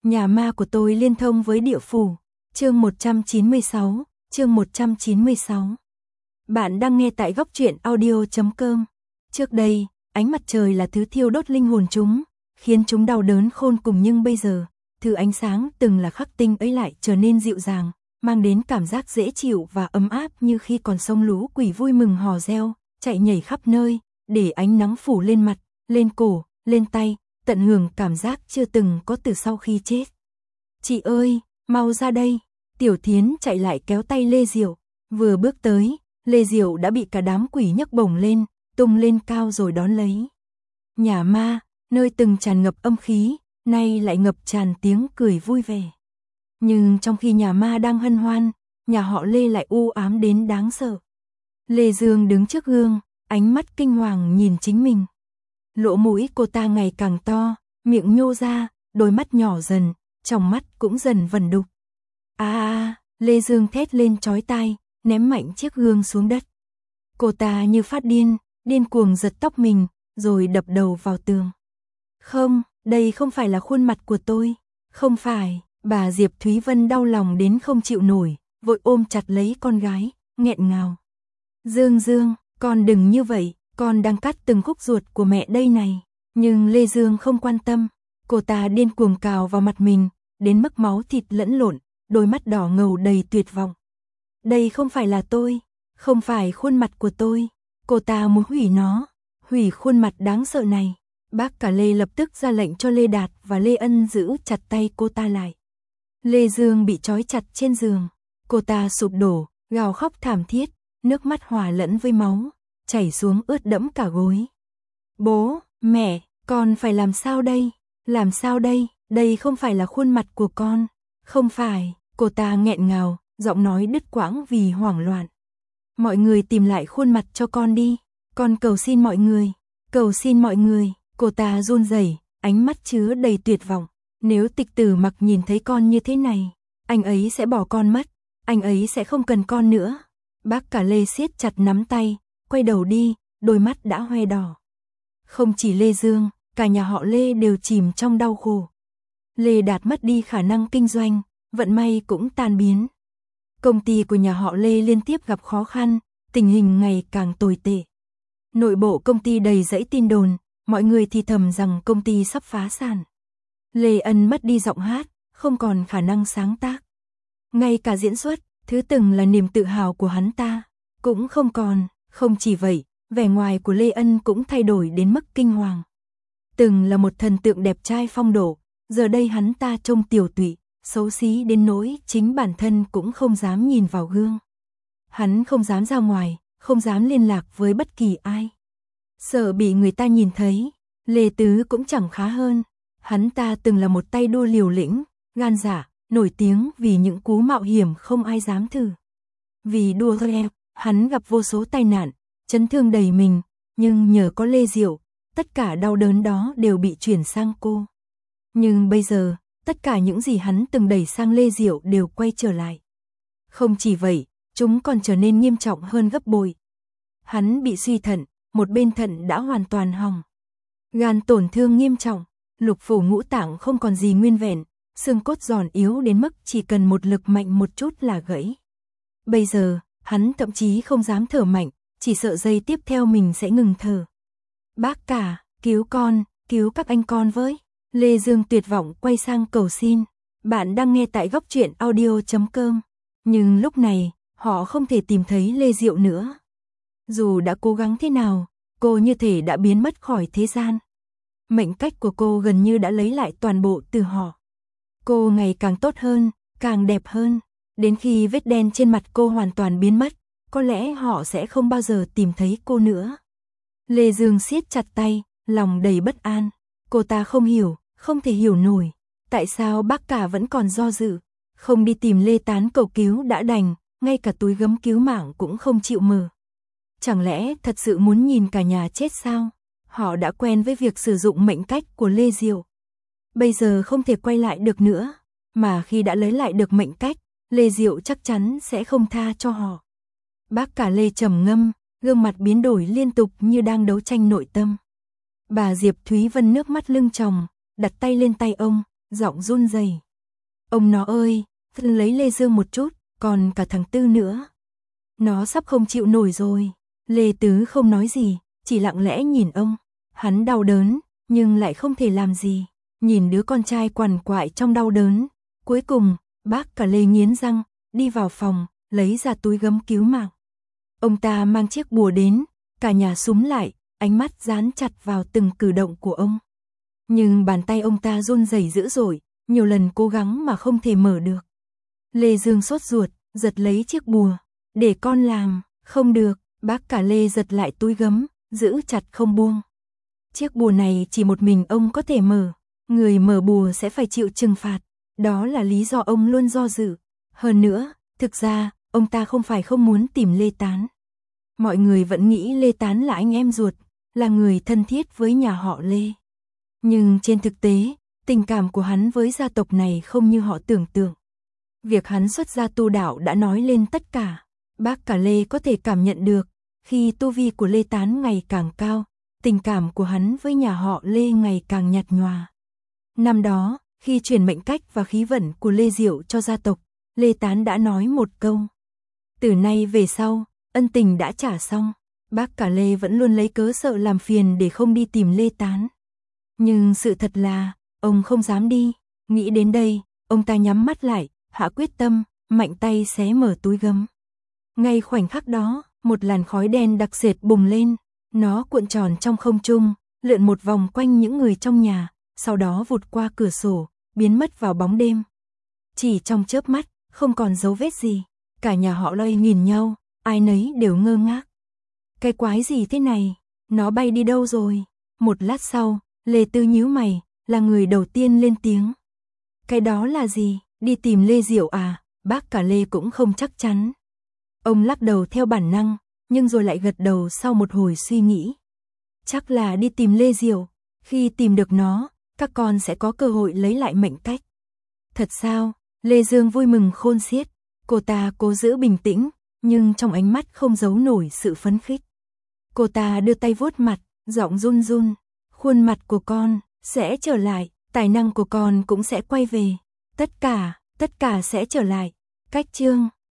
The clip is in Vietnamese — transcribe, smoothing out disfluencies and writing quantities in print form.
Nhà ma của tôi liên thông với địa phủ. Chương 196, chương 196. Bạn đang nghe tại góc truyện audio.com. Trước đây, ánh mặt trời là thứ thiêu đốt linh hồn chúng, khiến chúng đau đớn khôn cùng, nhưng bây giờ, thứ ánh sáng từng là khắc tinh ấy lại trở nên dịu dàng, mang đến cảm giác dễ chịu và ấm áp, như khi còn sống lũ quỷ vui mừng hò reo, chạy nhảy khắp nơi, để ánh nắng phủ lên mặt, lên cổ, lên tay, tận hưởng cảm giác chưa từng có từ sau khi chết. Chị ơi, mau ra đây. Tiểu Thiến chạy lại kéo tay Lê Diệu. Vừa bước tới, Lê Diệu đã bị cả đám quỷ nhấc bổng lên, tung lên cao rồi đón lấy. Nhà ma, nơi từng tràn ngập âm khí, nay lại ngập tràn tiếng cười vui vẻ. Nhưng trong khi nhà ma đang hân hoan, nhà họ Lê lại u ám đến đáng sợ. Lê Dương đứng trước gương, ánh mắt kinh hoàng nhìn chính mình. Lỗ mũi cô ta ngày càng to, miệng nhô ra, đôi mắt nhỏ dần, trong mắt cũng dần vẩn đục. Lê Dương thét lên chói tai, ném mạnh chiếc gương xuống đất. Cô ta như phát điên, điên cuồng giật tóc mình, rồi đập đầu vào tường. Không, đây không phải là khuôn mặt của tôi. Không phải. Bà Diệp Thúy Vân đau lòng đến không chịu nổi, vội ôm chặt lấy con gái, nghẹn ngào. Dương, con đừng như vậy, con đang cắt từng khúc ruột của mẹ đây này. Nhưng Lê Dương không quan tâm, cô ta điên cuồng cào vào mặt mình, đến mức máu thịt lẫn lộn, đôi mắt đỏ ngầu đầy tuyệt vọng. Đây không phải là tôi, không phải khuôn mặt của tôi, cô ta muốn hủy nó, hủy khuôn mặt đáng sợ này. Bác cả Lê lập tức ra lệnh cho Lê Đạt và Lê Ân giữ chặt tay cô ta lại. Lê Dương bị trói chặt trên giường, cô ta sụp đổ, gào khóc thảm thiết, nước mắt hòa lẫn với máu, chảy xuống ướt đẫm cả gối. Bố, mẹ, con phải làm sao đây? Làm sao đây? Đây không phải là khuôn mặt của con. Không phải, cô ta nghẹn ngào, giọng nói đứt quãng vì hoảng loạn. Mọi người tìm lại khuôn mặt cho con đi. Con cầu xin mọi người. Cầu xin mọi người. Cô ta run rẩy, ánh mắt chứa đầy tuyệt vọng. Nếu Tịch Tử Mặc nhìn thấy con như thế này, anh ấy sẽ bỏ con mất. Anh ấy sẽ không cần con nữa. Bác cả Lê siết chặt nắm tay, quay đầu đi, đôi mắt đã hoe đỏ. Không chỉ Lê Dương, cả nhà họ Lê đều chìm trong đau khổ. Lê Đạt mất đi khả năng kinh doanh, vận may cũng tan biến. Công ty của nhà họ Lê liên tiếp gặp khó khăn, tình hình ngày càng tồi tệ. Nội bộ công ty đầy dẫy tin đồn, mọi người thì thầm rằng công ty sắp phá sản. Lê Ân mất đi giọng hát, không còn khả năng sáng tác. Ngay cả diễn xuất, thứ từng là niềm tự hào của hắn ta, cũng không còn. Không chỉ vậy, vẻ ngoài của Lê Ân cũng thay đổi đến mức kinh hoàng. Từng là một thần tượng đẹp trai phong độ, giờ đây hắn ta trông tiều tụy, xấu xí đến nỗi chính bản thân cũng không dám nhìn vào gương. Hắn không dám ra ngoài, không dám liên lạc với bất kỳ ai. Sợ bị người ta nhìn thấy. Lê Tứ cũng chẳng khá hơn. Hắn ta từng là một tay đua liều lĩnh, gan dạ, nổi tiếng vì những cú mạo hiểm không ai dám thử. Vì đua theo, hắn gặp vô số tai nạn, chấn thương đầy mình, nhưng nhờ có Lê Diệu, tất cả đau đớn đó đều bị chuyển sang cô. Nhưng bây giờ, tất cả những gì hắn từng đẩy sang Lê Diệu đều quay trở lại. Không chỉ vậy, chúng còn trở nên nghiêm trọng hơn gấp bội. Hắn bị suy thận, một bên thận đã hoàn toàn hỏng. Gan tổn thương nghiêm trọng, lục phủ ngũ tạng không còn gì nguyên vẹn, xương cốt giòn yếu đến mức chỉ cần một lực mạnh một chút là gãy. Bây giờ, hắn thậm chí không dám thở mạnh, chỉ sợ giây tiếp theo mình sẽ ngừng thở. Bác cả, cứu con, cứu các anh con với. Lê Dương tuyệt vọng quay sang cầu xin. Bạn đang nghe tại góc truyện audio.com. Nhưng lúc này, họ không thể tìm thấy Lê Diệu nữa. Dù đã cố gắng thế nào, cô như thể đã biến mất khỏi thế gian. Mệnh cách của cô gần như đã lấy lại toàn bộ từ họ. Cô ngày càng tốt hơn, càng đẹp hơn. Đến khi vết đen trên mặt cô hoàn toàn biến mất, có lẽ họ sẽ không bao giờ tìm thấy cô nữa. Lê Dương siết chặt tay, lòng đầy bất an. Cô ta không hiểu, không thể hiểu nổi. Tại sao bác cả vẫn còn do dự, không đi tìm Lê Tán cầu cứu đã đành, ngay cả túi gấm cứu mạng cũng không chịu mở. Chẳng lẽ thật sự muốn nhìn cả nhà chết sao? Họ đã quen với việc sử dụng mệnh cách của Lê Diệu. Bây giờ không thể quay lại được nữa, mà khi đã lấy lại được mệnh cách, Lê Diệu chắc chắn sẽ không tha cho họ. Bác cả Lê trầm ngâm, gương mặt biến đổi liên tục như đang đấu tranh nội tâm. Bà Diệp Thúy Vân nước mắt lưng tròng, đặt tay lên tay ông, giọng run rẩy. Ông nó ơi, lấy Lê Dương một chút, còn cả thằng Tư nữa. Nó sắp không chịu nổi rồi. Lê Tứ không nói gì, chỉ lặng lẽ nhìn ông. Hắn đau đớn, nhưng lại không thể làm gì. Nhìn đứa con trai quằn quại trong đau đớn. Cuối cùng, bác cả Lê nghiến răng, đi vào phòng, lấy ra túi gấm cứu mạng. Ông ta mang chiếc bùa đến, cả nhà súm lại, ánh mắt dán chặt vào từng cử động của ông. Nhưng bàn tay ông ta run rẩy dữ dội, nhiều lần cố gắng mà không thể mở được. Lê Dương sốt ruột, giật lấy chiếc bùa. Để con làm, không được, bác cả Lê giật lại túi gấm, giữ chặt không buông. Chiếc bùa này chỉ một mình ông có thể mở, người mở bùa sẽ phải chịu trừng phạt. Đó là lý do ông luôn do dự. Hơn nữa, thực ra, ông ta không phải không muốn tìm Lê Tán. Mọi người vẫn nghĩ Lê Tán là anh em ruột, là người thân thiết với nhà họ Lê. Nhưng trên thực tế, tình cảm của hắn với gia tộc này không như họ tưởng tượng. Việc hắn xuất gia tu đạo đã nói lên tất cả. Bác cả Lê có thể cảm nhận được, khi tu vi của Lê Tán ngày càng cao, tình cảm của hắn với nhà họ Lê ngày càng nhạt nhòa. Năm đó, khi chuyển mệnh cách và khí vận của Lê Diệu cho gia tộc, Lê Tán đã nói một câu. Từ nay về sau, ân tình đã trả xong. Bác cả Lê vẫn luôn lấy cớ sợ làm phiền để không đi tìm Lê Tán. Nhưng sự thật là, ông không dám đi. Nghĩ đến đây, ông ta nhắm mắt lại, hạ quyết tâm, mạnh tay xé mở túi gấm. Ngay khoảnh khắc đó, một làn khói đen đặc sệt bùng lên. Nó cuộn tròn trong không trung, lượn một vòng quanh những người trong nhà, sau đó vụt qua cửa sổ, biến mất vào bóng đêm. Chỉ trong chớp mắt, không còn dấu vết gì. Cả nhà họ Lê nhìn nhau, ai nấy đều ngơ ngác. Cái quái gì thế này? Nó bay đi đâu rồi? Một lát sau, Lê Tư nhíu mày, là người đầu tiên lên tiếng. Cái đó là gì? Đi tìm Lê Diệu à? Bác cả Lê cũng không chắc chắn. Ông lắc đầu theo bản năng, nhưng rồi lại gật đầu sau một hồi suy nghĩ. Chắc là đi tìm Lê Diệu, khi tìm được nó, các con sẽ có cơ hội lấy lại mệnh cách. Thật sao? Lê Dương vui mừng khôn xiết, cô ta cố giữ bình tĩnh, nhưng trong ánh mắt không giấu nổi sự phấn khích. Cô ta đưa tay vuốt mặt, giọng run run, khuôn mặt của con sẽ trở lại, tài năng của con cũng sẽ quay về, tất cả sẽ trở lại. Cách chương